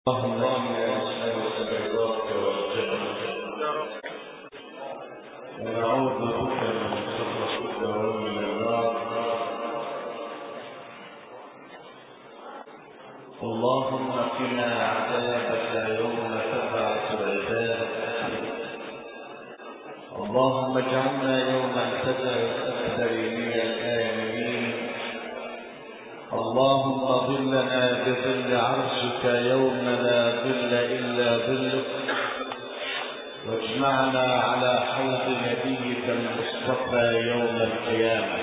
اللهم إنا نسألك رضاك والجنة ونعوذ بك من سخطك ومن النار. اللهم قنا عذابك يوم تبعث عبادك. اللهم اجعلنا يوم الفزع الأكبر من الآمنين. اللهم ظلنا بظل عرشك يوم لا ظل إلا ظلك، واجمعنا على حوض نبيك المصطفى يوم القيامة.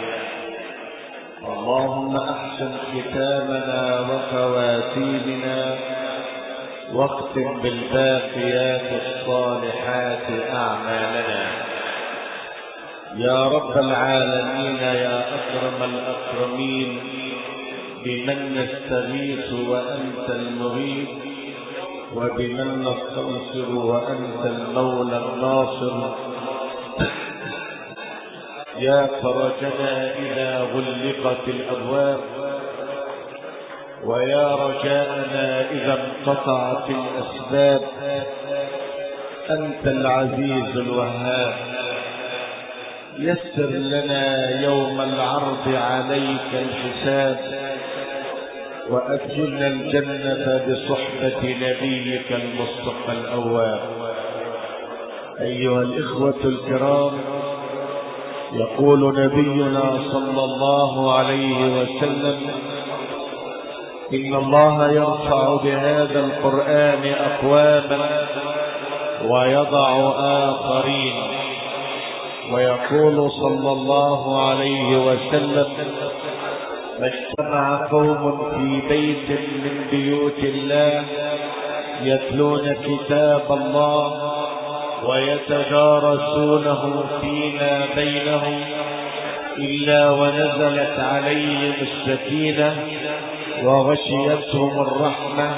اللهم احسن ختامنا وخواتيمنا، واختم بالباقيات الصالحات أعمالنا يا رب العالمين. يا أكرم الأكرمين، بمن نستغيث وأنت المغيث، وبمن نستنصر وأنت المولى الناصر. يا فرجنا إذا غلقت الأبواب، ويا رجاءنا إذا انقطعت الأسباب. أنت العزيز الوهاب، يسر لنا يوم العرض عليك الحساب، وأدخلنا الجنة بصحبة نبيك المصطفى الأواب. أيها الإخوة الكرام، يقول نبينا صلى الله عليه وسلم: إن الله يرفع بهذا القرآن أقواما ويضع آخرين. ويقول صلى الله عليه وسلم: ما اجتمع قوم في بيت من بيوت الله يتلون كتاب الله ويتدارسونه فيما بينهم إلا ونزلت عليهم السكينة وغشيتهم الرحمة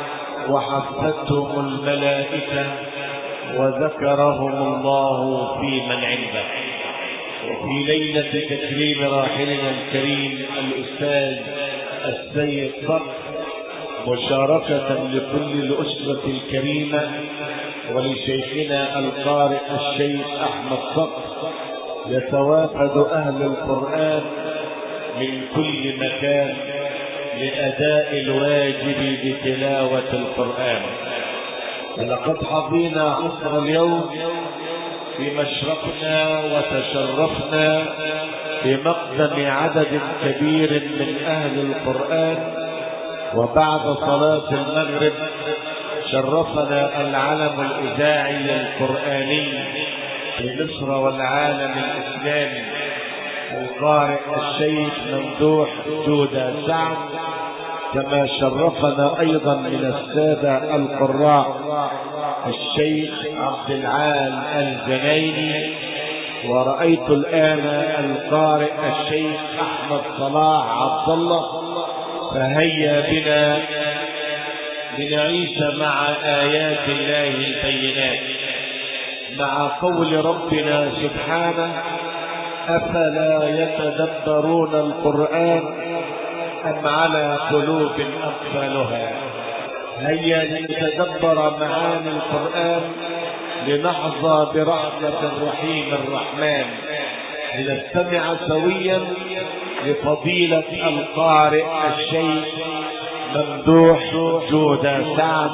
وحفتهم الملائكة وذكرهم الله في من عنده. وفي ليلة تكريم راحلنا الكريم الأستاذ السيد صقر، مشاركة لكل الأسرة الكريمة ولشيخنا القارئ الشيخ أحمد صقر، يتوافد أهل القرآن من كل مكان لأداء الواجب بتلاوة القرآن. ولقد حظينا عصر اليوم في مشرقنا وتشرفنا بمقدم عدد كبير من أهل القرآن. وبعد صلاة المغرب شرفنا العلم الإذاعي القرآني في مصر والعالم الإسلامي القارئ الشيخ ممدوح جودة سعد، كما شرفنا أيضا من السادة القراء الشيخ عبد العال الجنايني. ورأيت الآن القارئ الشيخ أحمد صلاح عبد الله. فهيا بنا لنعيش مع آيات الله البينات، مع قول ربنا سبحانه: أفلا يتدبرون القرآن أم على قلوب أقفالها. هيا لنتدبر معاني القرآن، لنحظى برحمة الرحيم الرحمن. لنستمع سويا لفضيلة القارئ الشيخ ممدوح جودة سعد،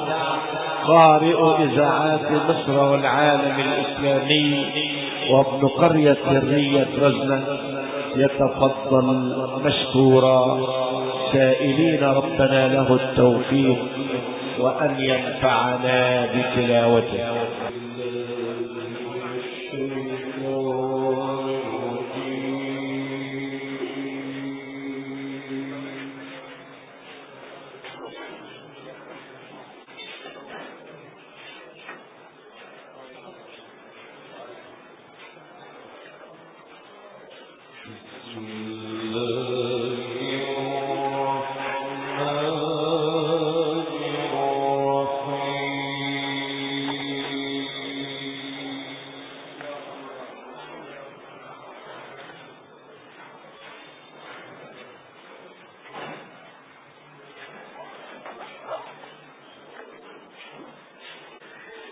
قارئ إذاعات مصر والعالم الإسلامي وابن قرية سرية رزنة. يتفضل مشكورا، سائلين ربنا له التوفيق وأن ينفعنا بتلاوته.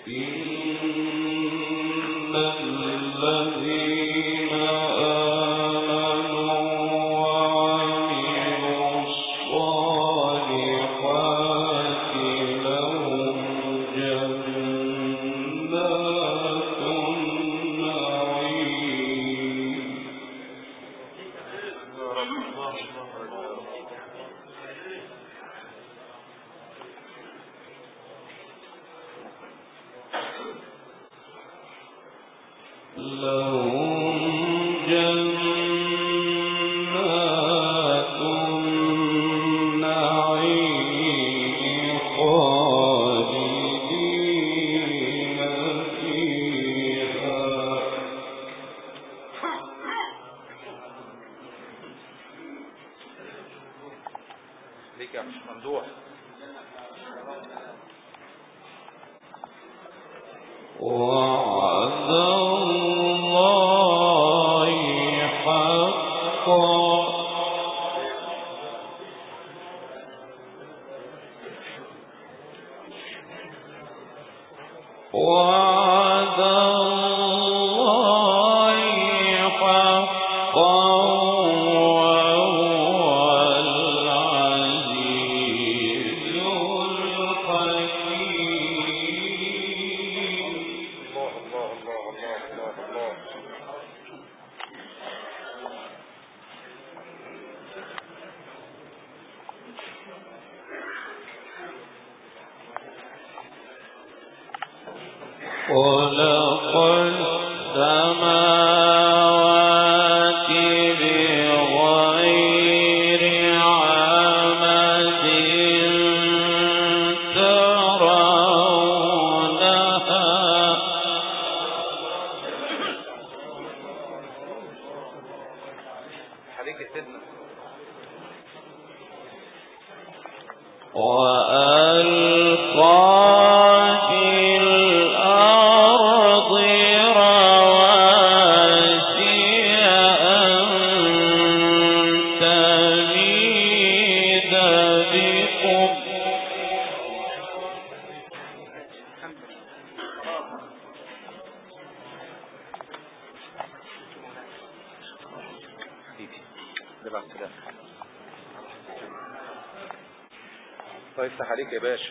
يفتح عليك يا باشا.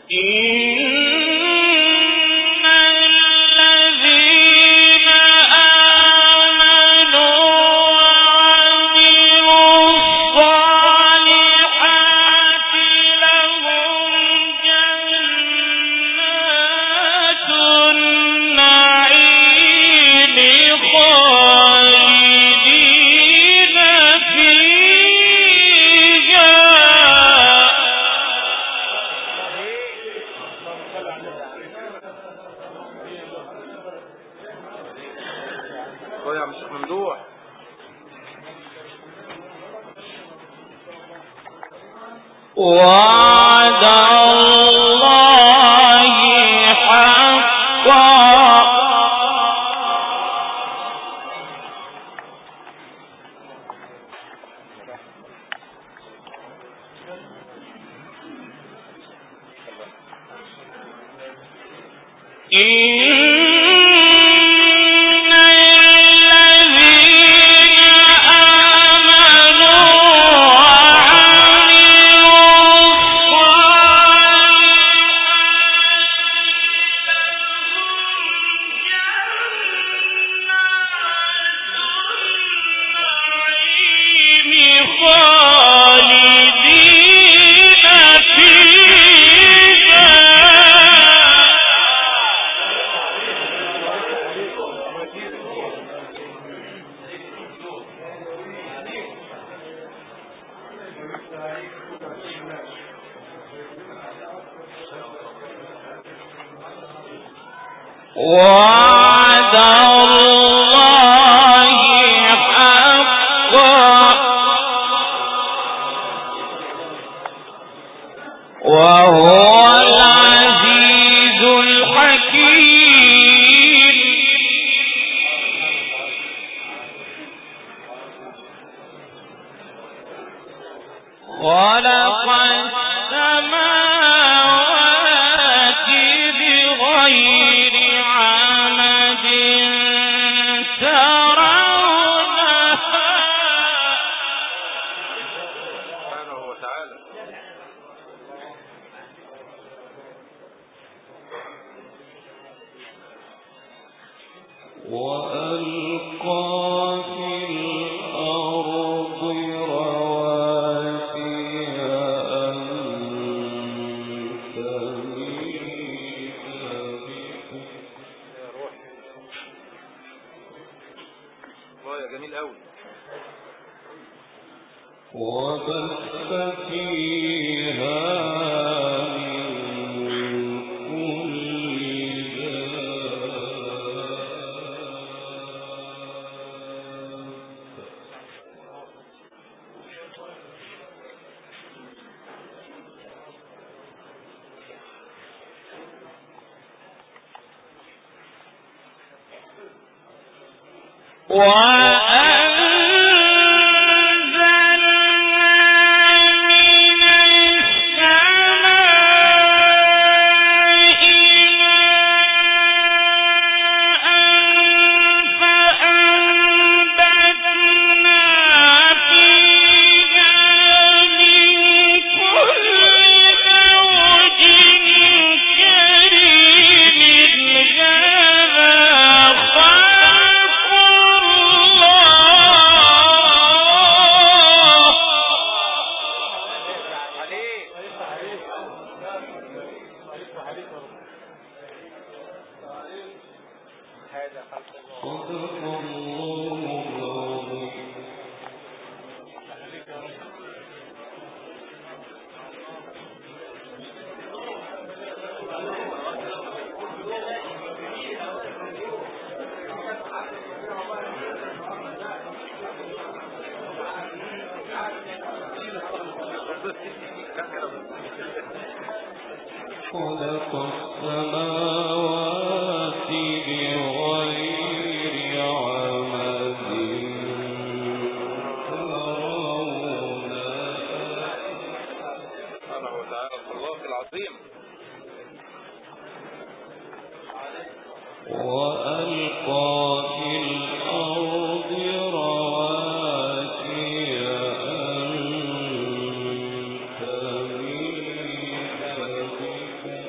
وعد الله حقا وعد الله حقا وهو العزيز الحكيم خلق السماوات بغير عمد ترونها سبحانه وتعالى. وألقى في الأرض رواسي أن تميد بكم يا روح الله يا جميل قوي. وبث فيها خلق السماوات بغير عمد ترونها سبحانه وتعالى. الله العظيم. وألقى في الأرض رواسي أن تميد بكم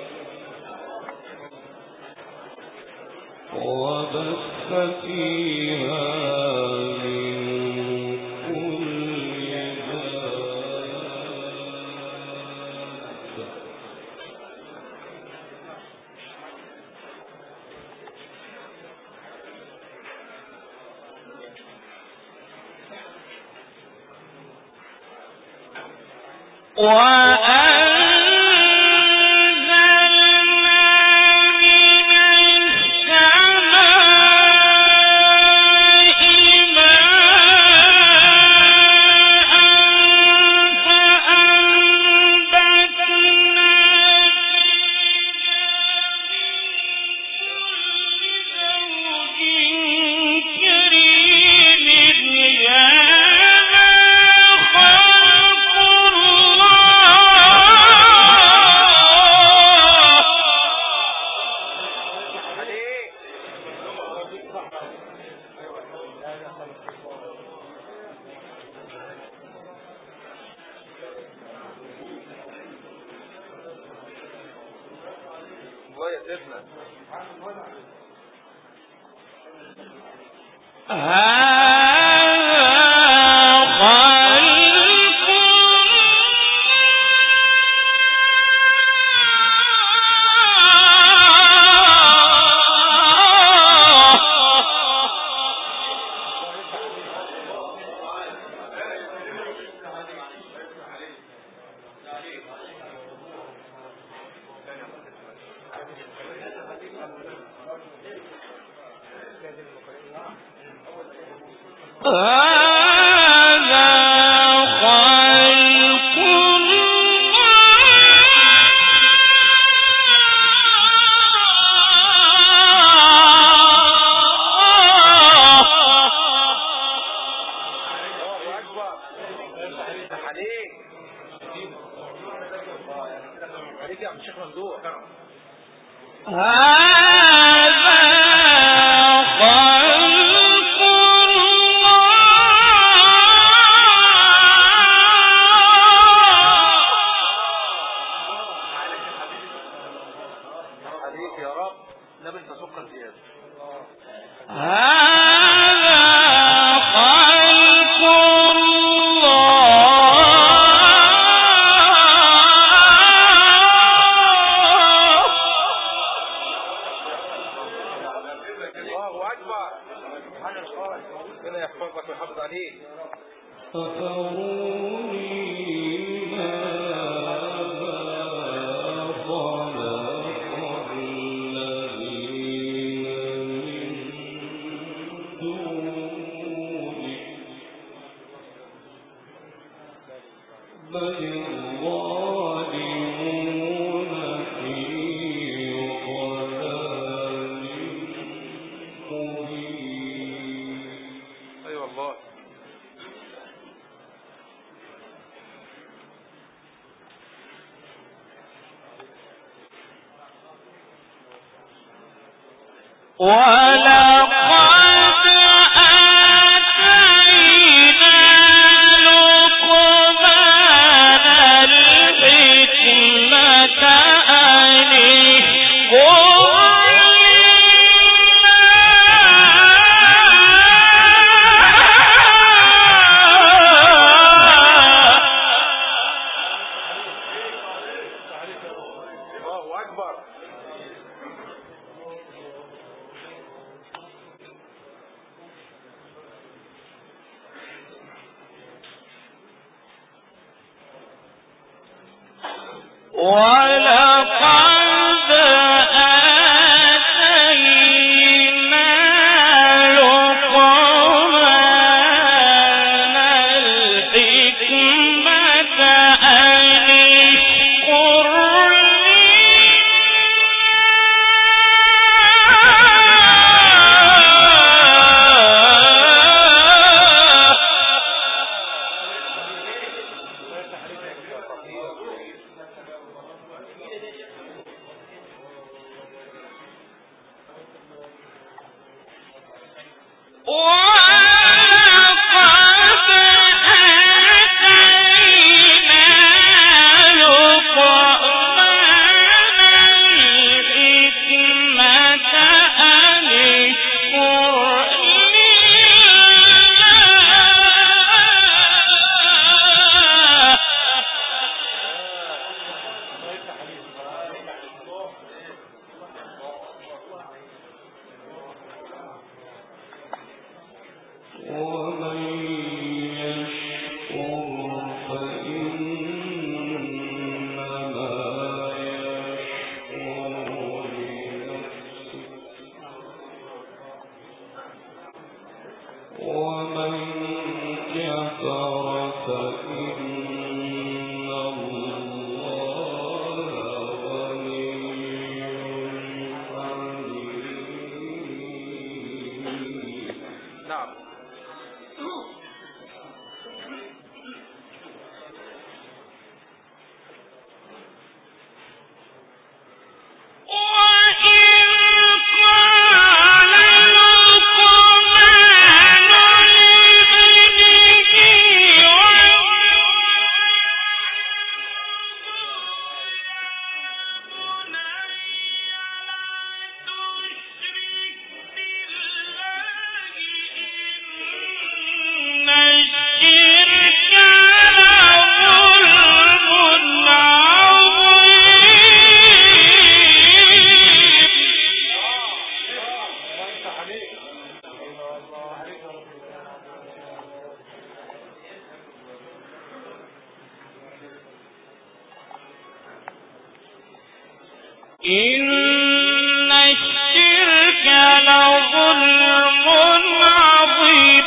إن الشرك لظلم عظيم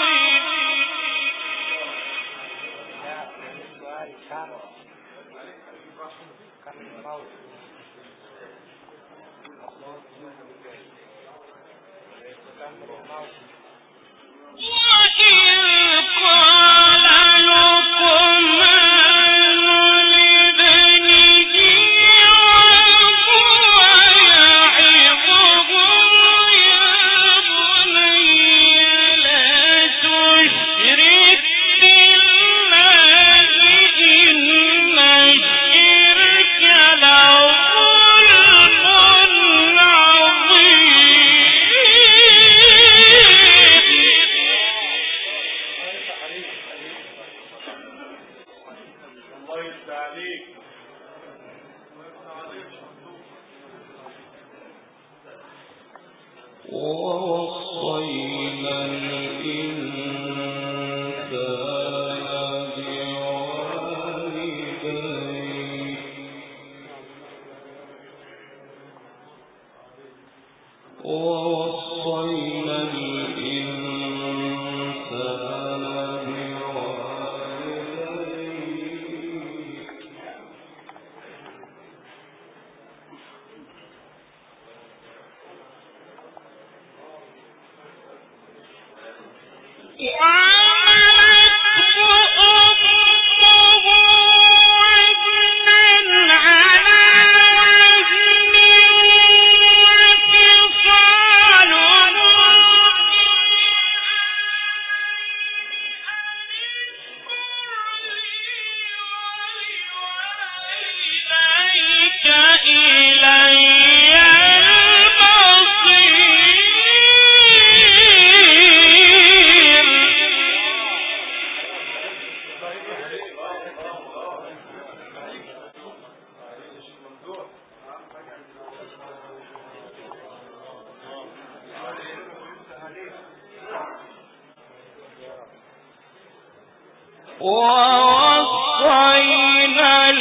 ووصينا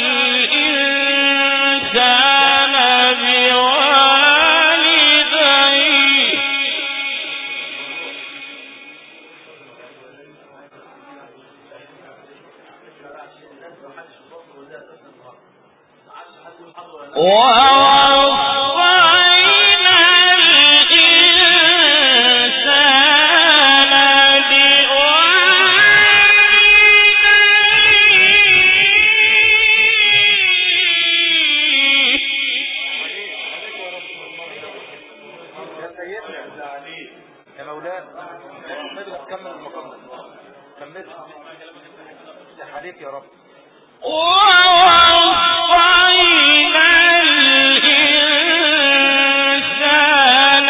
الإنسان بوالديه يا مولانا النبي تكمل المقام ده كمل يا حبيبي يا رب ووصينا الإنسان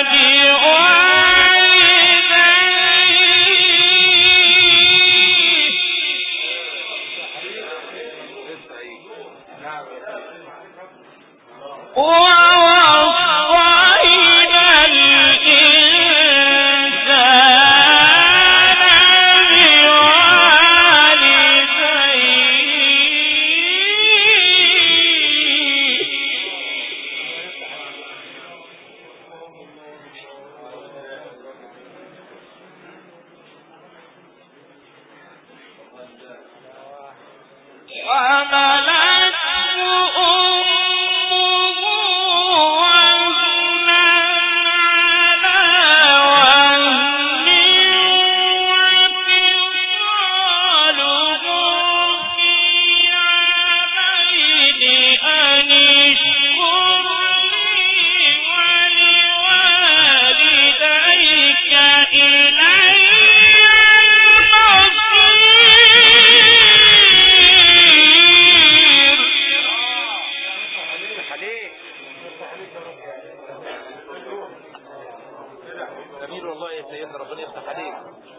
جميل والله يا سيدنا ربنا يفتح عليك.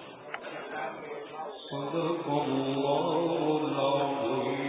صدق الله العظيم.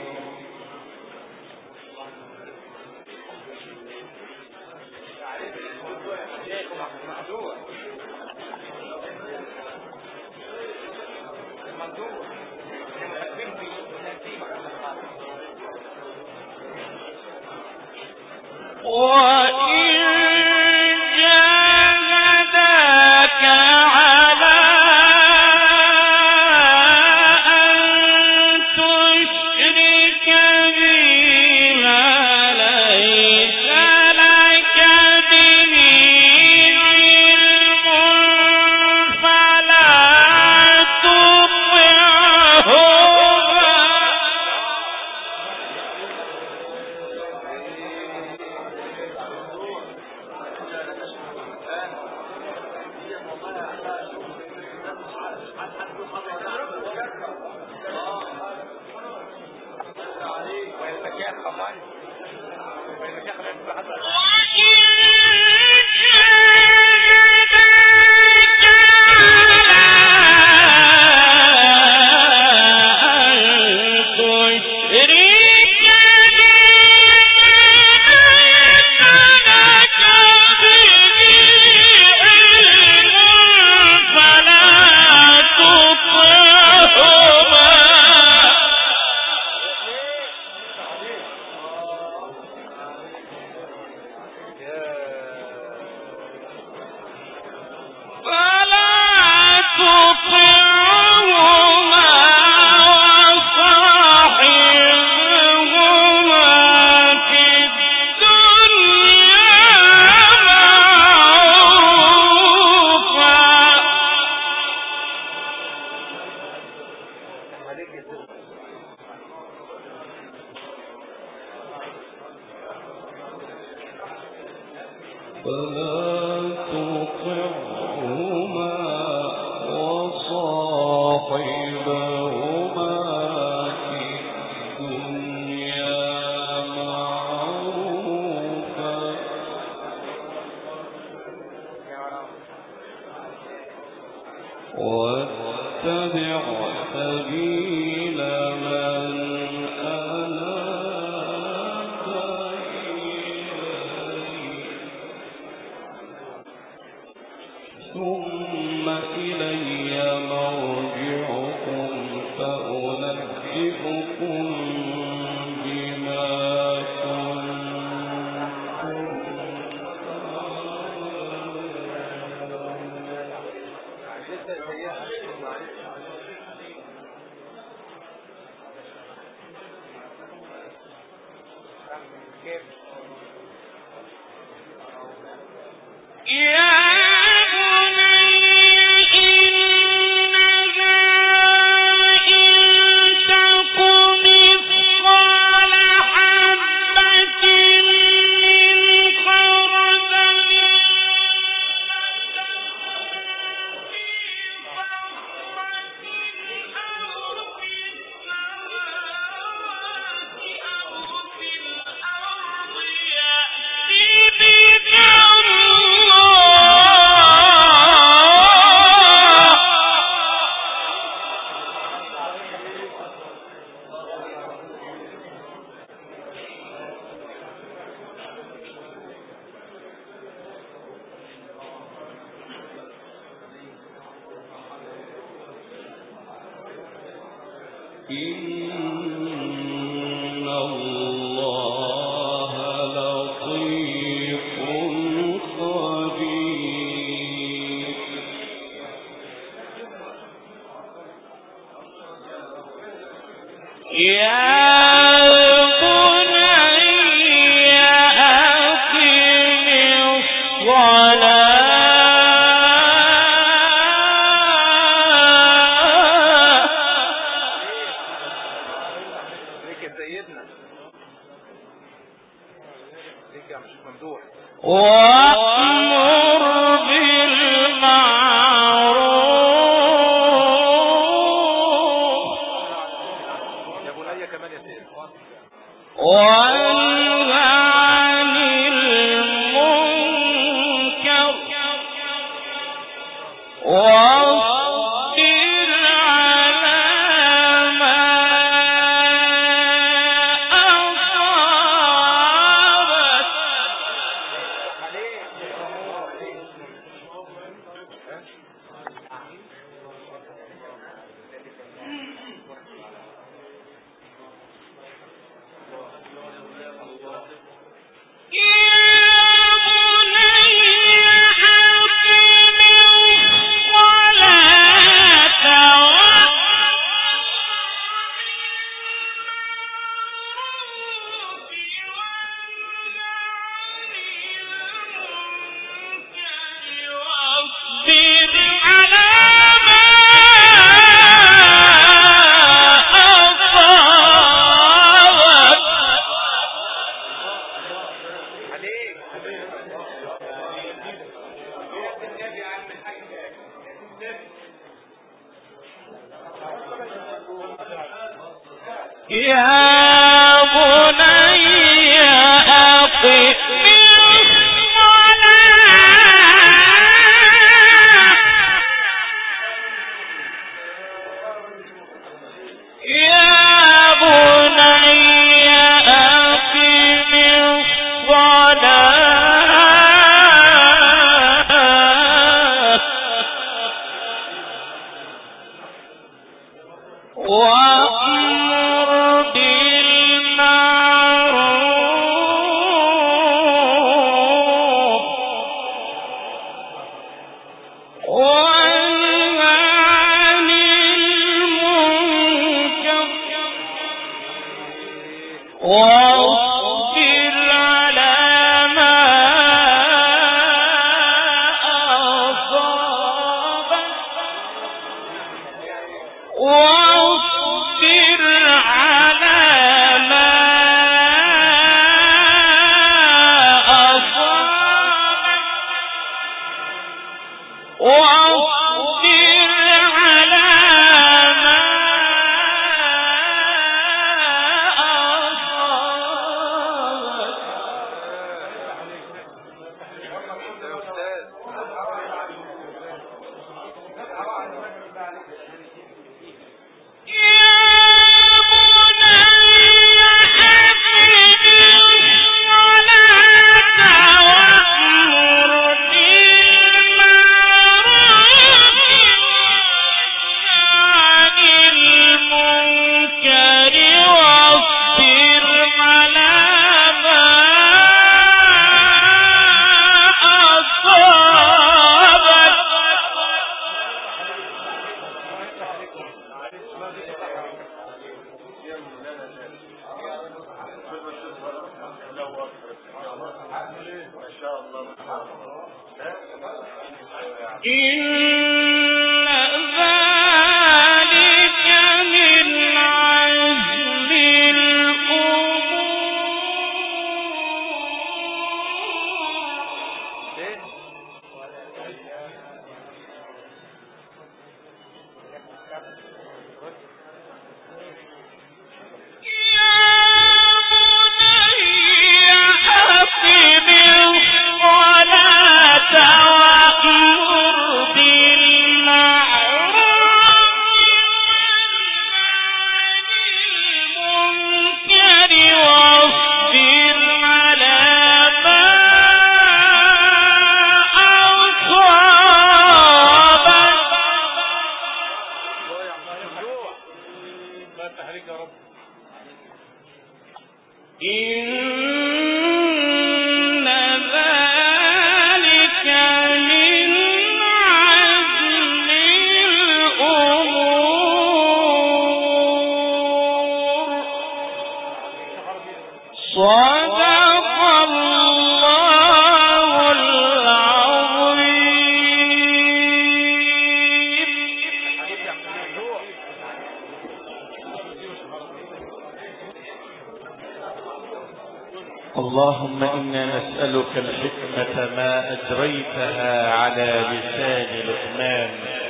اللهم إنا نسألك الحكمة ما أجريتها على لسان لقمان،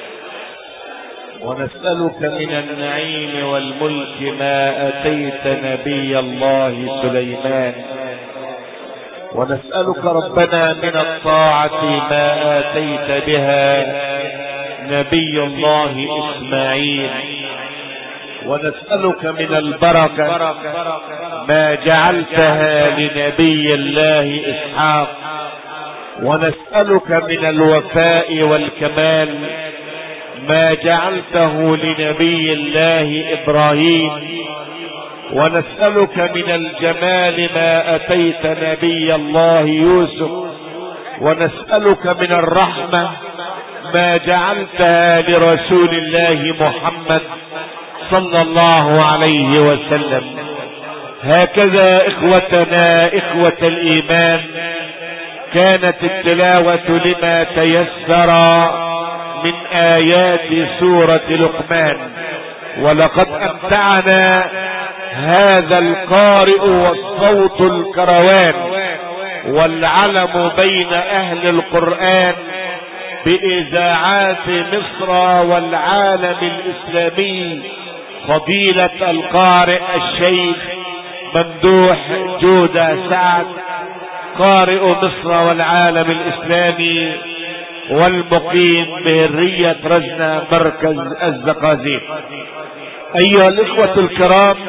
ونسألك من النعيم والملك ما أتيت نبي الله سليمان، ونسألك ربنا من الطاعة ما آتيت بها نبي الله إسماعيل، ونسألك من البركة ما جعلتها لنبي الله إسحاق، ونسألك من الوفاء والكمال ما جعلته لنبي الله إبراهيم، ونسألك من الجمال ما أتيت نبي الله يوسف، ونسألك من الرحمة ما جعلتها لرسول الله محمد صلى الله عليه وسلم. هكذا إخوتنا إخوة الإيمان كانت التلاوة لما تيسر من آيات سورة لقمان، ولقد أمتعنا هذا القارئ والصوت الكروان والعلم بين أهل القرآن بإذاعات مصر والعالم الإسلامي فضيلة القارئ الشيخ ممدوح جودة سعد، قارئ مصر والعالم الإسلامي، والمقيم بهرية رزنة مركز الزقازيق. أيها الإخوة الكرام،